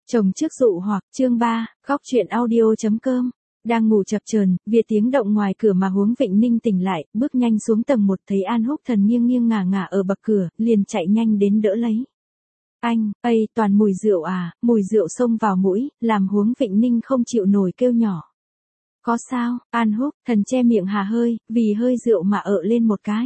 Chồng trước dụ hoặc, chương 3, góc truyện audio.com. Đang ngủ chập chờn, vì tiếng động ngoài cửa mà Huống Vịnh Ninh tỉnh lại, bước nhanh xuống tầng 1 thấy An Húc Thần nghiêng nghiêng ngả ngả ở bậc cửa, liền chạy nhanh đến đỡ lấy. Anh, ây, toàn mùi rượu à, mùi rượu xông vào mũi, làm Huống Vịnh Ninh không chịu nổi kêu nhỏ. Có sao, An Húc Thần che miệng hà hơi, vì hơi rượu mà ợ lên một cái.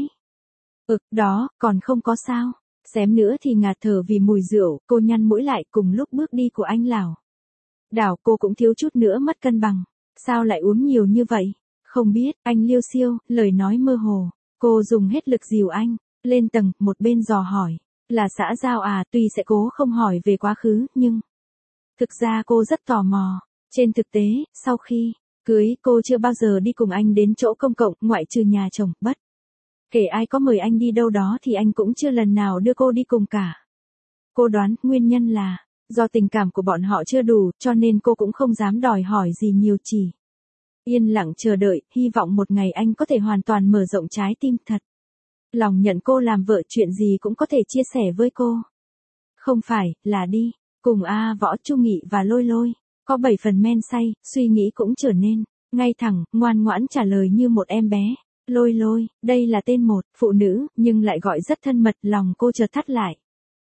Đó, còn không có sao. Xém nữa thì ngạt thở vì mùi rượu, cô nhăn mũi lại cùng lúc bước đi của anh Lào. Đảo cô cũng thiếu chút nữa mất cân bằng. Sao lại uống nhiều như vậy? Không biết, anh liêu xiêu, lời nói mơ hồ. Cô dùng hết lực dìu anh, lên tầng, một bên dò hỏi. Là xã giao à, tuy sẽ cố không hỏi về quá khứ, nhưng... Thực ra cô rất tò mò. Trên thực tế, sau khi cưới, cô chưa bao giờ đi cùng anh đến chỗ công cộng, ngoại trừ nhà chồng, bất kể ai có mời anh đi đâu đó thì anh cũng chưa lần nào đưa cô đi cùng cả. Cô đoán nguyên nhân là, do tình cảm của bọn họ chưa đủ, cho nên cô cũng không dám đòi hỏi gì nhiều, chỉ yên lặng chờ đợi, hy vọng một ngày anh có thể hoàn toàn mở rộng trái tim thật. Lòng nhận cô làm vợ, chuyện gì cũng có thể chia sẻ với cô. Không phải, là đi, cùng Võ Chu Nghị và Lôi Lôi. Có 7 phần men say, suy nghĩ cũng trở nên ngay thẳng, ngoan ngoãn trả lời như một em bé. Lôi Lôi, đây là tên một, phụ nữ, nhưng lại gọi rất thân mật, lòng cô chợt thắt lại.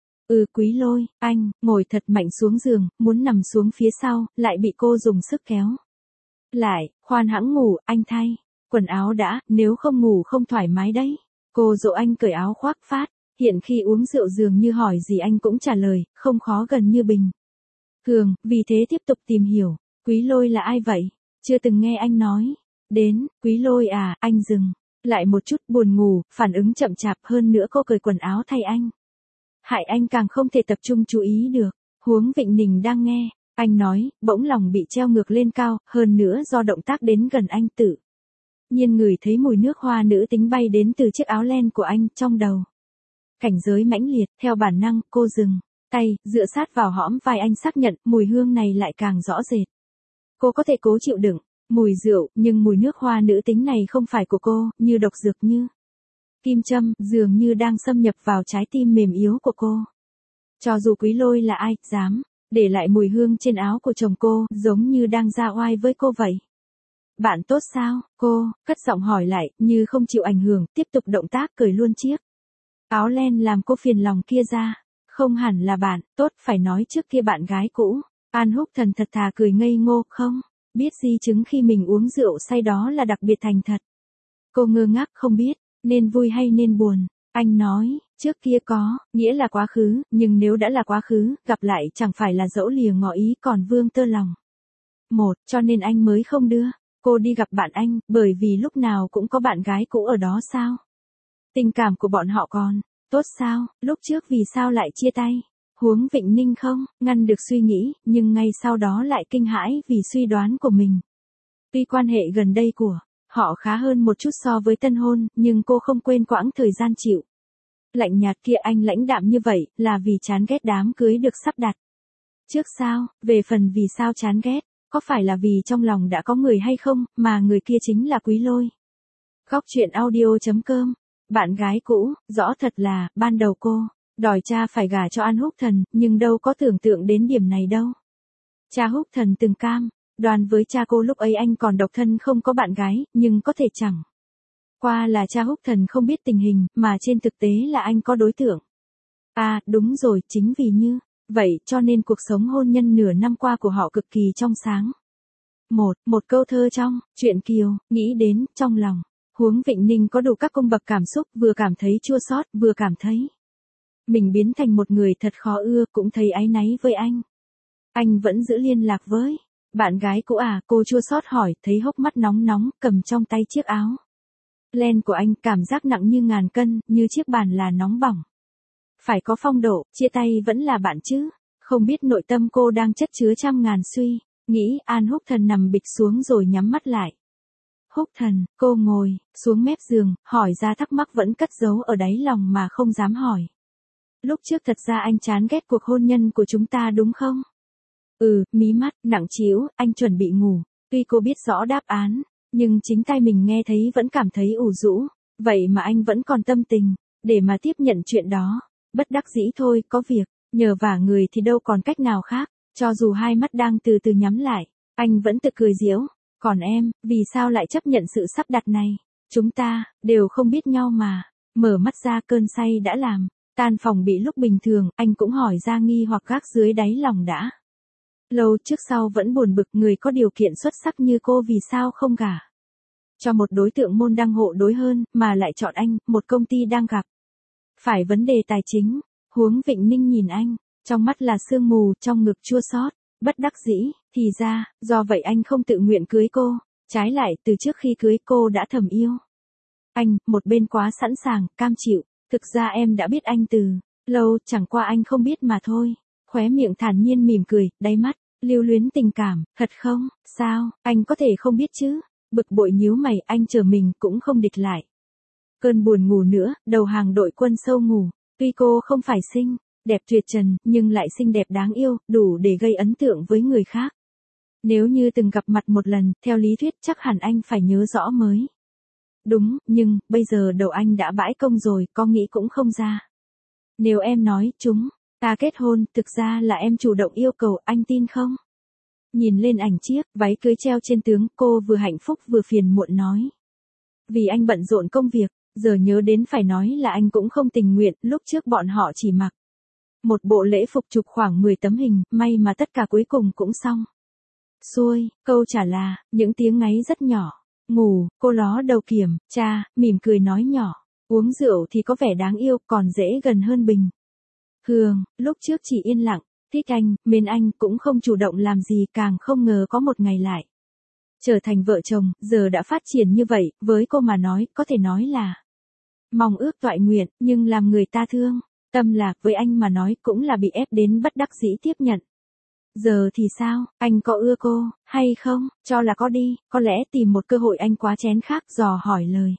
Quý Lôi, anh, ngồi thật mạnh xuống giường, muốn nằm xuống phía sau, lại bị cô dùng sức kéo lại, khoan hãng ngủ, anh thay quần áo đã, nếu không ngủ không thoải mái đấy. Cô dỗ anh cởi áo khoác phát, hiện khi uống rượu dường như hỏi gì anh cũng trả lời, không khó gần như bình thường, vì thế tiếp tục tìm hiểu. Quý Lôi là ai vậy? Chưa từng nghe anh nói đến. Quý Lôi à, anh dừng lại một chút, buồn ngủ, phản ứng chậm chạp, hơn nữa cô cởi quần áo thay anh, hại anh càng không thể tập trung chú ý được. Huống Vịnh Ninh đang nghe, anh nói, bỗng lòng bị treo ngược lên cao, hơn nữa do động tác đến gần anh tự nhiên ngửi thấy mùi nước hoa nữ tính bay đến từ chiếc áo len của anh, trong đầu cảnh giới mãnh liệt, theo bản năng, cô dừng tay, dựa sát vào hõm vai anh, xác nhận, mùi hương này lại càng rõ rệt. Cô có thể cố chịu đựng mùi rượu, nhưng mùi nước hoa nữ tính này không phải của cô, như độc dược, như kim châm, dường như đang xâm nhập vào trái tim mềm yếu của cô. Cho dù Quý Lôi là ai, dám để lại mùi hương trên áo của chồng cô, giống như đang ra oai với cô vậy. Bạn tốt sao? Cô cất giọng hỏi lại, như không chịu ảnh hưởng, tiếp tục động tác cởi luôn chiếc áo len làm cô phiền lòng kia ra. Không hẳn là bạn tốt, phải nói trước kia bạn gái cũ. An Húc Thần thật thà cười ngây ngô, không biết di chứng khi mình uống rượu say đó là đặc biệt thành thật. Cô ngơ ngác, không biết nên vui hay nên buồn. Anh nói, trước kia có nghĩa là quá khứ, nhưng nếu đã là quá khứ, gặp lại chẳng phải là dẫu lìa ngỏ ý còn vương tơ lòng. Cho nên anh mới không đưa cô đi gặp bạn anh, bởi vì lúc nào cũng có bạn gái cũ ở đó sao? Tình cảm của bọn họ còn tốt sao? Lúc trước vì sao lại chia tay? Huống Vịnh Ninh không ngăn được suy nghĩ, nhưng ngay sau đó lại kinh hãi vì suy đoán của mình. Tuy quan hệ gần đây của họ khá hơn một chút so với tân hôn, nhưng cô không quên quãng thời gian chịu lạnh nhạt kia. Anh lãnh đạm như vậy, là vì chán ghét đám cưới được sắp đặt trước sao? Về phần vì sao chán ghét, có phải là vì trong lòng đã có người hay không, mà người kia chính là Quý Lôi. Góc truyện audio.com. Bạn gái cũ, rõ thật là, ban đầu cô đòi cha phải gả cho An Húc Thần, nhưng đâu có tưởng tượng đến điểm này đâu. Cha Húc Thần từng cam đoan với cha cô lúc ấy anh còn độc thân không có bạn gái, nhưng có thể chẳng qua là cha Húc Thần không biết tình hình, mà trên thực tế là anh có đối tượng. Đúng rồi, chính vì như vậy cho nên cuộc sống hôn nhân nửa năm qua của họ cực kỳ trong sáng. Một câu thơ trong truyện Kiều, nghĩ đến, trong lòng Huống Vịnh Ninh có đủ các cung bậc cảm xúc, vừa cảm thấy chua xót, vừa cảm thấy mình biến thành một người thật khó ưa, cũng thấy áy náy với anh. Anh vẫn giữ liên lạc với bạn gái cũ à? Cô chua xót hỏi, thấy hốc mắt nóng nóng, cầm trong tay chiếc áo len của anh, cảm giác nặng như ngàn cân, như chiếc bàn là nóng bỏng. Phải có phong độ, chia tay vẫn là bạn chứ? Không biết nội tâm cô đang chất chứa trăm ngàn suy nghĩ. An Húc Thần nằm bịch xuống rồi nhắm mắt lại. Húc Thần, cô ngồi xuống mép giường, hỏi ra thắc mắc vẫn cất giấu ở đáy lòng mà không dám hỏi. Lúc trước thật ra anh chán ghét cuộc hôn nhân của chúng ta đúng không? Mí mắt nặng trĩu, anh chuẩn bị ngủ. Tuy cô biết rõ đáp án, nhưng chính tai mình nghe thấy vẫn cảm thấy ủ rũ. Vậy mà anh vẫn còn tâm tình để mà tiếp nhận chuyện đó. Bất đắc dĩ thôi, có việc nhờ vả người thì đâu còn cách nào khác. Cho dù hai mắt đang từ từ nhắm lại, anh vẫn tự cười giễu. Còn em, vì sao lại chấp nhận sự sắp đặt này? Chúng ta, đều không biết nhau mà. Mở mắt ra cơn say đã làm. Tan phòng bị lúc bình thường, anh cũng hỏi ra nghi hoặc gác dưới đáy lòng đã. Lâu trước sau vẫn buồn bực người có điều kiện xuất sắc như cô vì sao không gả cho một đối tượng môn đăng hộ đối hơn, mà lại chọn anh, một công ty đang gặp phải vấn đề tài chính. Huống Vịnh Ninh nhìn anh, trong mắt là sương mù, trong ngực chua xót, bất đắc dĩ, thì ra, do vậy anh không tự nguyện cưới cô, trái lại từ trước khi cưới cô đã thầm yêu. Anh, một bên quá sẵn sàng, cam chịu, thực ra em đã biết anh từ lâu, chẳng qua anh không biết mà thôi. Khóe miệng thản nhiên mỉm cười, đáy mắt lưu luyến tình cảm, thật không? Sao, anh có thể không biết chứ? Bực bội nhíu mày, anh chờ mình cũng không địch lại. Cơn buồn ngủ nữa, đầu hàng đội quân sâu ngủ. Tuy cô không phải xinh đẹp tuyệt trần, nhưng lại xinh đẹp đáng yêu, đủ để gây ấn tượng với người khác. Nếu như từng gặp mặt một lần, theo lý thuyết chắc hẳn anh phải nhớ rõ mới đúng, nhưng bây giờ đầu anh đã bãi công rồi, có nghĩ cũng không ra. Nếu em nói chúng ta kết hôn, thực ra là em chủ động yêu cầu, anh tin không? Nhìn lên ảnh chiếc váy cưới treo trên tường, cô vừa hạnh phúc vừa phiền muộn nói. Vì anh bận rộn công việc, giờ nhớ đến phải nói là anh cũng không tình nguyện, lúc trước bọn họ chỉ mặc một bộ lễ phục chụp khoảng 10 tấm hình, may mà tất cả cuối cùng cũng xong xuôi. Câu trả là, những tiếng ngáy rất nhỏ. Ngủ, cô ló đầu kiểm tra, mỉm cười nói nhỏ. Uống rượu thì có vẻ đáng yêu, còn dễ gần hơn bình thường. Lúc trước chỉ yên lặng, thích anh, mến anh, cũng không chủ động làm gì, càng không ngờ có một ngày lại trở thành vợ chồng, giờ đã phát triển như vậy, với cô mà nói, có thể nói là mong ước toại nguyện, nhưng làm người ta thương tâm lạc, với anh mà nói cũng là bị ép đến bất đắc dĩ tiếp nhận. Giờ thì sao, anh có ưa cô, hay không? Cho là có đi, có lẽ tìm một cơ hội anh quá chén khác, dò hỏi lời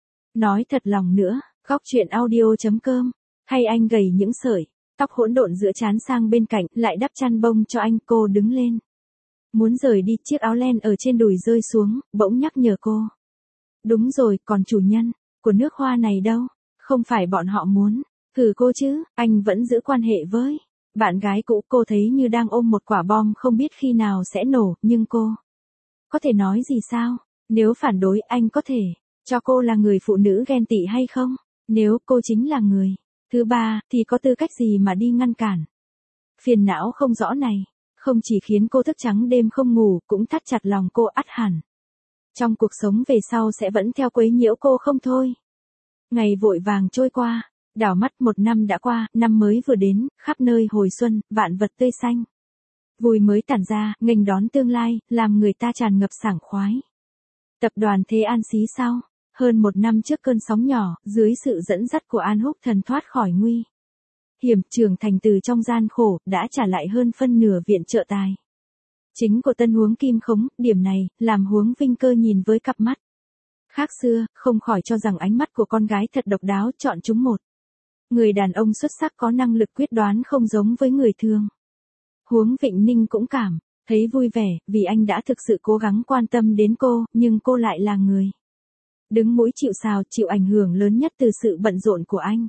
nói thật lòng nữa. Góc truyện audio.com. Hay anh gầy những sợi tóc hỗn độn giữa trán sang bên cạnh, lại đắp chăn bông cho anh. Cô đứng lên, muốn rời đi, chiếc áo len ở trên đùi rơi xuống, bỗng nhắc nhở cô. Đúng rồi, còn chủ nhân của nước hoa này đâu? Không phải bọn họ muốn thử cô chứ? Anh vẫn giữ quan hệ với bạn gái cũ. Cô thấy như đang ôm một quả bom không biết khi nào sẽ nổ, nhưng cô có thể nói gì sao? Nếu phản đối, anh có thể cho cô là người phụ nữ ghen tị hay không? Nếu cô chính là người thứ ba, thì có tư cách gì mà đi ngăn cản? Phiền não không rõ này, không chỉ khiến cô thức trắng đêm không ngủ, cũng thắt chặt lòng cô ắt hẳn. Trong cuộc sống về sau sẽ vẫn theo quấy nhiễu cô không thôi. Ngày vội vàng trôi qua, đảo mắt một năm đã qua, năm mới vừa đến, khắp nơi hồi xuân, vạn vật tươi xanh. Vui mới tản ra, nghênh đón tương lai, làm người ta tràn ngập sảng khoái. Tập đoàn Thế An xí sau, hơn một năm trước cơn sóng nhỏ, dưới sự dẫn dắt của An Húc Thần thoát khỏi nguy hiểm, trưởng thành từ trong gian khổ, đã trả lại hơn phân nửa viện trợ tài chính của tân Huống Kim Khống. Điểm này, làm Huống Vinh Cơ nhìn với cặp mắt khác xưa, không khỏi cho rằng ánh mắt của con gái thật độc đáo, chọn chúng một người đàn ông xuất sắc có năng lực quyết đoán không giống với người thường. Huống Vịnh Ninh cũng cảm thấy vui vẻ, vì anh đã thực sự cố gắng quan tâm đến cô, nhưng cô lại là người đứng mũi chịu sào, chịu ảnh hưởng lớn nhất từ sự bận rộn của anh.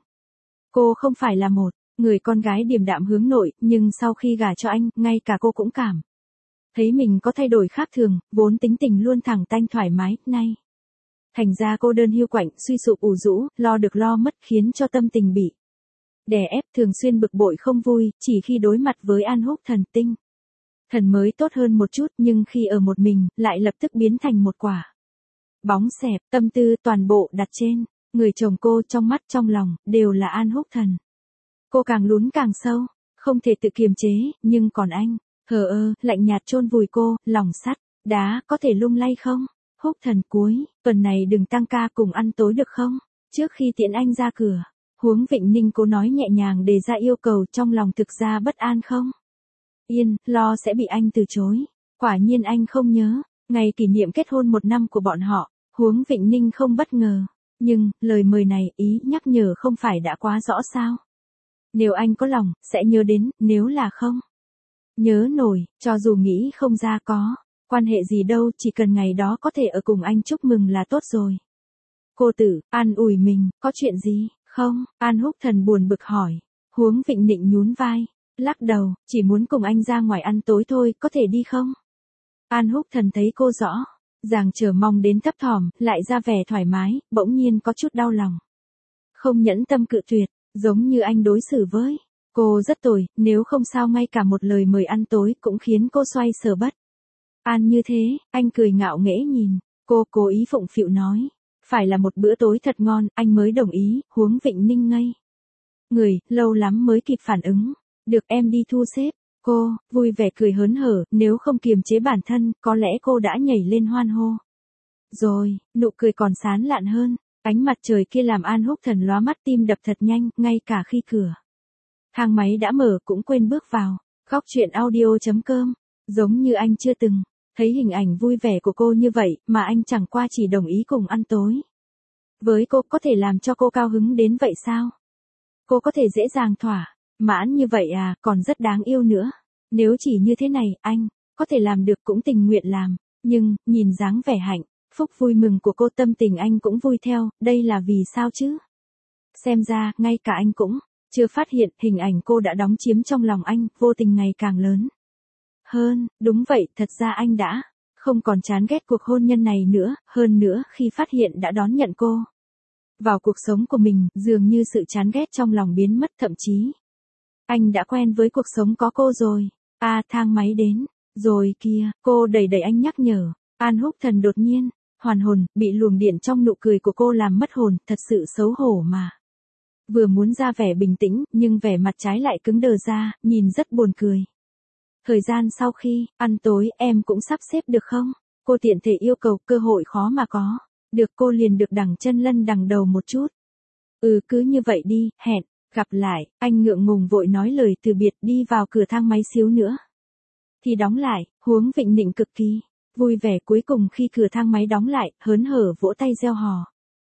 Cô không phải là một người con gái điềm đạm hướng nội, nhưng sau khi gả cho anh, ngay cả cô cũng cảm thấy mình có thay đổi khác thường, vốn tính tình luôn thẳng tanh thoải mái, nay thành ra cô đơn hiu quạnh, suy sụp ủ rũ, lo được lo mất, khiến cho tâm tình bị đè ép, thường xuyên bực bội không vui. Chỉ khi đối mặt với An Húc Thần, tinh thần mới tốt hơn một chút, nhưng khi ở một mình, lại lập tức biến thành một quả bóng xẹp. Tâm tư toàn bộ đặt trên người chồng cô, trong mắt trong lòng đều là An Húc Thần. Cô càng lún càng sâu, không thể tự kiềm chế, nhưng còn anh, thờ ơ, lạnh nhạt chôn vùi cô. Lòng sắt đá có thể lung lay không? Húc Thần, cuối tuần này đừng tăng ca, cùng ăn tối được không? Trước khi tiễn anh ra cửa, Huống Vịnh Ninh cố nói nhẹ nhàng đề ra yêu cầu, trong lòng thực ra bất an không yên, lo sẽ bị anh từ chối. Quả nhiên anh không nhớ ngày kỷ niệm kết hôn 1 năm của bọn họ. Huống Vịnh Ninh không bất ngờ, nhưng lời mời này, ý nhắc nhở không phải đã quá rõ sao? Nếu anh có lòng, sẽ nhớ đến, nếu là không nhớ nổi, cho dù nghĩ không ra có quan hệ gì đâu, chỉ cần ngày đó có thể ở cùng anh chúc mừng là tốt rồi. Cô tự an ủi mình, có chuyện gì không? An Húc Thần buồn bực hỏi. Huống Vịnh Ninh nhún vai, Lắc đầu, chỉ muốn cùng anh ra ngoài ăn tối thôi, có thể đi không? An Húc Thần thấy cô rõ ràng chờ mong đến thấp thỏm, lại ra vẻ thoải mái, bỗng nhiên có chút đau lòng. Không nhẫn tâm cự tuyệt, giống như anh đối xử với cô rất tồi, nếu không sao ngay cả một lời mời ăn tối cũng khiến cô xoay sở bất an như thế. Anh cười ngạo nghễ nhìn cô, cố ý phụng phịu nói, phải là một bữa tối thật ngon, anh mới đồng ý. Huống Vịnh Ninh ngây người, lâu lắm mới kịp phản ứng. Được, em đi thu xếp. Cô, vui vẻ cười hớn hở, nếu không kiềm chế bản thân, có lẽ cô đã nhảy lên hoan hô. Rồi, nụ cười còn sán lạn hơn. Ánh mặt trời kia làm An Húc Thần lóa mắt, tim đập thật nhanh, ngay cả khi cửa thang máy đã mở cũng quên bước vào. Góc truyện audio.com. Giống như anh chưa từng thấy hình ảnh vui vẻ của cô như vậy, mà anh chẳng qua chỉ đồng ý cùng ăn tối với cô, có thể làm cho cô cao hứng đến vậy sao? Cô có thể dễ dàng thỏa mãn như vậy à, còn rất đáng yêu nữa. Nếu chỉ như thế này, anh có thể làm được cũng tình nguyện làm. Nhưng, nhìn dáng vẻ hạnh phúc vui mừng của cô, tâm tình anh cũng vui theo, đây là vì sao chứ? Xem ra, ngay cả anh cũng chưa phát hiện hình ảnh cô đã đóng chiếm trong lòng anh, vô tình ngày càng lớn hơn. Đúng vậy, thật ra anh đã không còn chán ghét cuộc hôn nhân này nữa, hơn nữa khi phát hiện đã đón nhận cô vào cuộc sống của mình, dường như sự chán ghét trong lòng biến mất, thậm chí anh đã quen với cuộc sống có cô rồi. Thang máy đến rồi kìa, cô đẩy đẩy anh nhắc nhở. An Húc Thần đột nhiên hoàn hồn, bị luồng điện trong nụ cười của cô làm mất hồn, thật sự xấu hổ mà. Vừa muốn ra vẻ bình tĩnh, nhưng vẻ mặt trái lại cứng đờ ra, nhìn rất buồn cười. Thời gian sau khi ăn tối, em cũng sắp xếp được không? Cô tiện thể yêu cầu, cơ hội khó mà có. Được, cô liền được đằng chân lân đằng đầu một chút. Cứ như vậy đi, hẹn gặp lại. Anh ngượng ngùng vội nói lời từ biệt, đi vào cửa thang máy xíu nữa thì đóng lại. Huống Vịnh Nịnh cực kỳ vui vẻ, cuối cùng khi cửa thang máy đóng lại, hớn hở vỗ tay reo hò.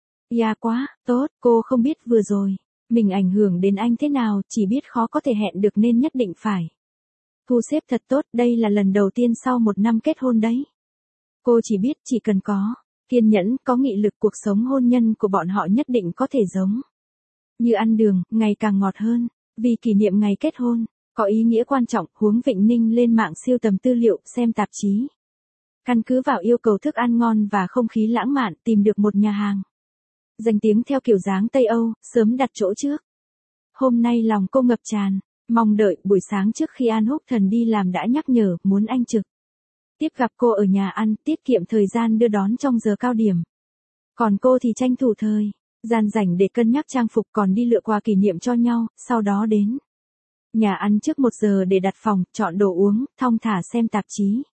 Ya quá, tốt, cô không biết vừa rồi mình ảnh hưởng đến anh thế nào, chỉ biết khó có thể hẹn được nên nhất định phải thu xếp thật tốt, đây là lần đầu tiên sau 1 năm kết hôn đấy. Cô chỉ biết chỉ cần có kiên nhẫn, có nghị lực, cuộc sống hôn nhân của bọn họ nhất định có thể giống như ăn đường, ngày càng ngọt hơn. Vì kỷ niệm ngày kết hôn có ý nghĩa quan trọng, Huống Vịnh Ninh lên mạng sưu tầm tư liệu, xem tạp chí. Căn cứ vào yêu cầu thức ăn ngon và không khí lãng mạn, tìm được một nhà hàng danh tiếng theo kiểu dáng Tây Âu, sớm đặt chỗ trước. Hôm nay lòng cô ngập tràn mong đợi, buổi sáng trước khi An Húc Thần đi làm đã nhắc nhở, muốn anh trực tiếp gặp cô ở nhà ăn, tiết kiệm thời gian đưa đón trong giờ cao điểm. Còn cô thì tranh thủ thời gian rảnh để cân nhắc trang phục, còn đi lựa quà kỷ niệm cho nhau, sau đó đến nhà ăn trước 1 giờ để đặt phòng, chọn đồ uống, thong thả xem tạp chí.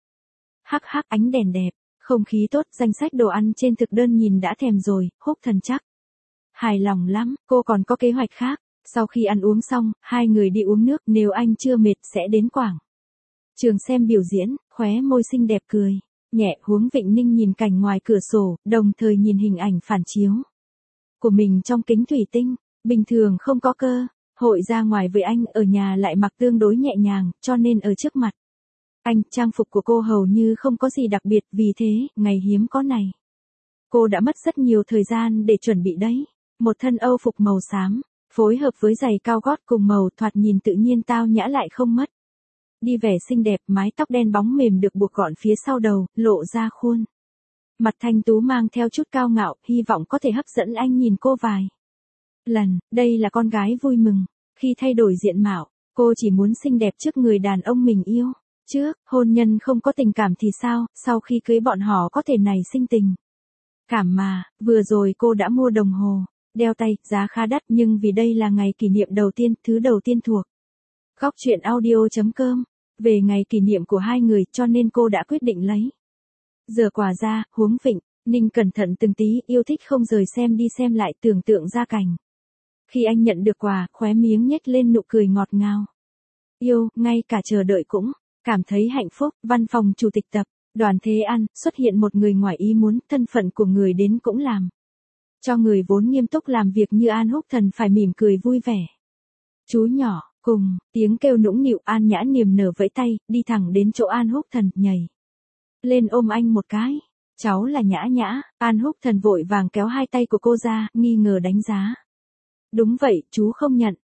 Ánh đèn đẹp, không khí tốt, danh sách đồ ăn trên thực đơn nhìn đã thèm rồi. Húc Thần chắc hài lòng lắm, cô còn có kế hoạch khác. Sau khi ăn uống xong, hai người đi uống nước, nếu anh chưa mệt sẽ đến quảng trường xem biểu diễn. Khóe môi xinh đẹp cười nhẹ, Huống Vịnh Ninh nhìn cảnh ngoài cửa sổ, đồng thời nhìn hình ảnh phản chiếu của mình trong kính thủy tinh. Bình thường không có cơ hội ra ngoài với anh, ở nhà lại mặc tương đối nhẹ nhàng, cho nên ở trước mặt anh, trang phục của cô hầu như không có gì đặc biệt, vì thế, ngày hiếm có này, cô đã mất rất nhiều thời gian để chuẩn bị đấy. Một thân Âu phục màu xám, phối hợp với giày cao gót cùng màu, thoạt nhìn tự nhiên tao nhã lại không mất đi vẻ xinh đẹp, mái tóc đen bóng mềm được buộc gọn phía sau đầu, lộ ra khuôn mặt thanh tú mang theo chút cao ngạo, hy vọng có thể hấp dẫn anh nhìn cô vài lần. Đây là con gái vui mừng khi thay đổi diện mạo, cô chỉ muốn xinh đẹp trước người đàn ông mình yêu. Trước hôn nhân không có tình cảm thì sao, sau khi cưới bọn họ có thể nảy sinh tình cảm mà. Vừa rồi cô đã mua đồng hồ đeo tay, giá khá đắt, nhưng vì đây là ngày kỷ niệm đầu tiên, thứ đầu tiên thuộc góc truyện audio.com về ngày kỷ niệm của hai người, cho nên cô đã quyết định lấy giờ quà ra. Huống Vịnh Ninh cẩn thận từng tí, yêu thích không rời, xem đi xem lại, tưởng tượng ra cảnh khi anh nhận được quà, khóe miếng nhếch lên nụ cười ngọt ngào. Yêu, ngay cả chờ đợi cũng cảm thấy hạnh phúc. Văn phòng chủ tịch tập đoàn Thế An, xuất hiện một người ngoài ý muốn, thân phận của người đến cũng làm cho người vốn nghiêm túc làm việc như An Húc Thần phải mỉm cười vui vẻ. Chú nhỏ, cùng tiếng kêu nũng nịu, An Nhã niềm nở vẫy tay, đi thẳng đến chỗ An Húc Thần, nhảy lên ôm anh một cái. Cháu là Nhã Nhã. An Húc Thần vội vàng kéo hai tay của cô ra, nghi ngờ đánh giá. Đúng vậy, chú không nhận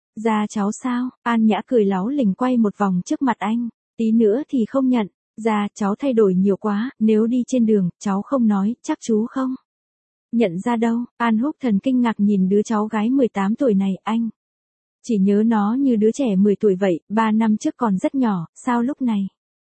Ra cháu sao? An Nhã cười láu lình quay một vòng trước mặt anh. Tí nữa thì không nhận. Ra cháu thay đổi nhiều quá, nếu đi trên đường, cháu không nói, chắc chú không nhận ra đâu. An Húc Thần kinh ngạc nhìn đứa cháu gái 18 tuổi này, anh chỉ nhớ nó như đứa trẻ 10 tuổi vậy, 3 năm trước còn rất nhỏ, sao lúc này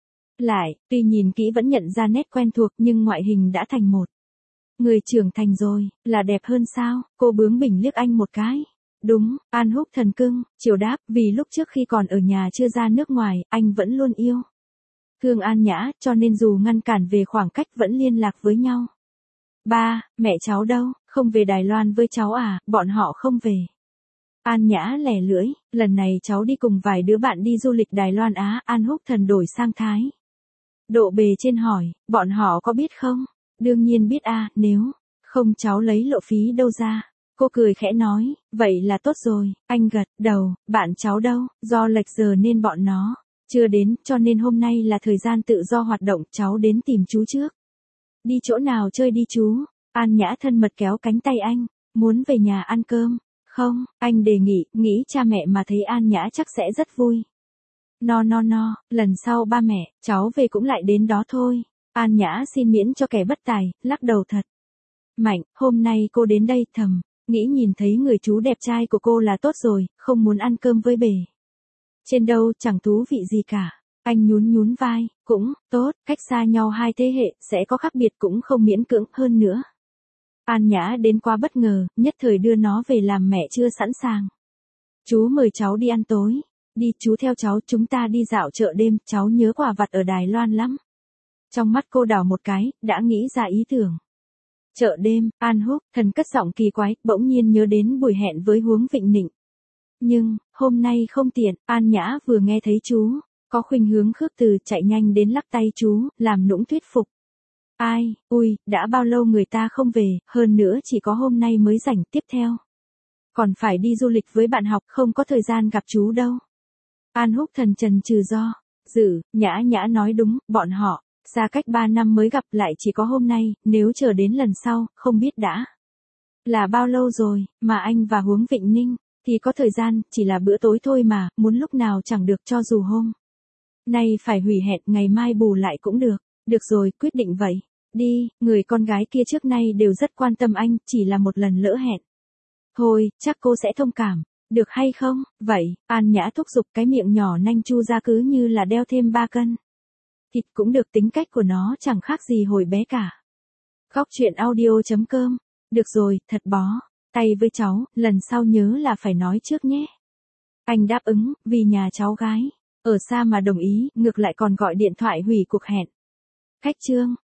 lại, tuy nhìn kỹ vẫn nhận ra nét quen thuộc nhưng ngoại hình đã thành một người trưởng thành rồi, là đẹp hơn sao? Cô bướng bỉnh liếc anh một cái. Đúng, An Húc Thần cưng, chiều đáp, vì lúc trước khi còn ở nhà chưa ra nước ngoài, anh vẫn luôn yêu thương An Nhã, cho nên dù ngăn cản về khoảng cách vẫn liên lạc với nhau. Ba, mẹ cháu đâu, không về Đài Loan với cháu à? Bọn họ không về. An Nhã lẻ lưỡi, lần này cháu đi cùng vài đứa bạn đi du lịch Đài Loan Á. An Húc Thần đổi sang thái độ bề trên hỏi, bọn họ có biết không? Đương nhiên biết à, nếu không cháu lấy lộ phí đâu ra. Cô cười khẽ nói, vậy là tốt rồi. Anh gật đầu, bạn cháu đâu? Do lệch giờ nên bọn nó chưa đến, cho nên hôm nay là thời gian tự do hoạt động, cháu đến tìm chú trước. Đi chỗ nào chơi đi chú? An Nhã thân mật kéo cánh tay anh, muốn về nhà ăn cơm. Không, anh đề nghị, nghĩ cha mẹ mà thấy An Nhã chắc sẽ rất vui. No, lần sau ba mẹ, cháu về cũng lại đến đó thôi. An Nhã xin miễn cho kẻ bất tài, lắc đầu thật mạnh, hôm nay cô đến đây thầm nghĩ nhìn thấy người chú đẹp trai của cô là tốt rồi, không muốn ăn cơm với bề trên đâu, chẳng thú vị gì cả. Anh nhún vai, cũng tốt, cách xa nhau hai thế hệ, sẽ có khác biệt cũng không miễn cưỡng hơn nữa. An Nhã đến quá bất ngờ, nhất thời đưa nó về làm mẹ chưa sẵn sàng. Chú mời cháu đi ăn tối. Đi, chú theo cháu, chúng ta đi dạo chợ đêm, cháu nhớ quà vặt ở Đài Loan lắm. Trong mắt cô đảo một cái, đã nghĩ ra ý tưởng. Chợ đêm, An Húc Thần cất giọng kỳ quái, bỗng nhiên nhớ đến buổi hẹn với Huống Vịnh Nịnh. Nhưng, hôm nay không tiện, An Nhã vừa nghe thấy chú có khuynh hướng khước từ, chạy nhanh đến lắc tay chú, làm nũng thuyết phục. Ai, ui, đã bao lâu người ta không về, hơn nữa chỉ có hôm nay mới rảnh, tiếp theo còn phải đi du lịch với bạn học, không có thời gian gặp chú đâu. An Húc Thần chần chừ do dự, Nhã nói đúng, bọn họ xa cách 3 năm mới gặp lại chỉ có hôm nay, nếu chờ đến lần sau, không biết đã là bao lâu rồi, mà anh và Huống Vịnh Ninh thì có thời gian, chỉ là bữa tối thôi mà, muốn lúc nào chẳng được, cho dù hôm nay phải hủy hẹn, ngày mai bù lại cũng được. Được rồi, quyết định vậy. Đi, người con gái kia trước nay đều rất quan tâm anh, chỉ là một lần lỡ hẹn. Thôi, chắc cô sẽ thông cảm. Được hay không? Vậy, An Nhã thúc giục, cái miệng nhỏ nanh chu ra cứ như là đeo thêm 3 cân thịt, cũng được, tính cách của nó chẳng khác gì hồi bé cả. Khóc chuyện audio.com. Được rồi, thật bó tay với cháu, lần sau nhớ là phải nói trước nhé. Anh đáp ứng, vì nhà cháu gái ở xa mà đồng ý, ngược lại còn gọi điện thoại hủy cuộc hẹn. Khách trương.